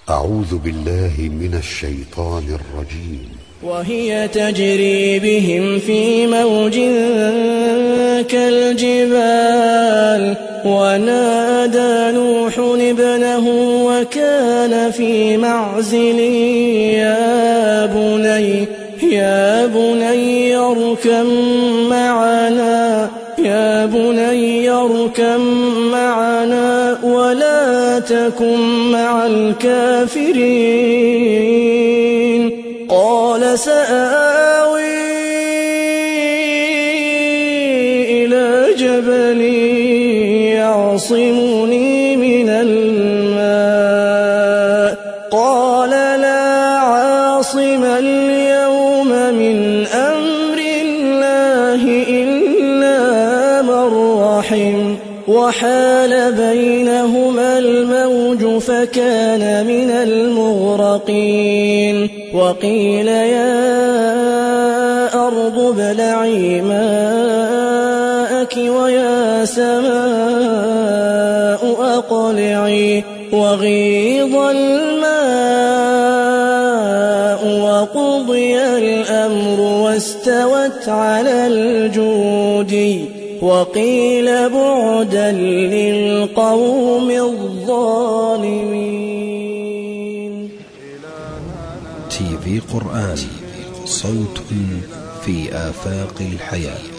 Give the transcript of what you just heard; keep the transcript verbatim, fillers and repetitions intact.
أعوذ بالله من الشيطان الرجيم. وهي تجري بهم في موج كالجبال ونادى نوح ابنه وكان في معزل يا بني يا بني اركب معنا يا بني اركب معنا ولا تكن مع الكافرين قال سآوي إلى جبل يعصمني من الماء قال لا عاصم اليوم من أمر الله إلا من رحم وحال بينهما الموج فكان من المغرقين وقيل يا أرض ابلعي ماءك ويا سماء أقلعي وغيض الماء وقضي الأمر واستوت على الجودي وقيل بعدا للقوم الظالمين. تي في قرآن، صوت في آفاق الحياة.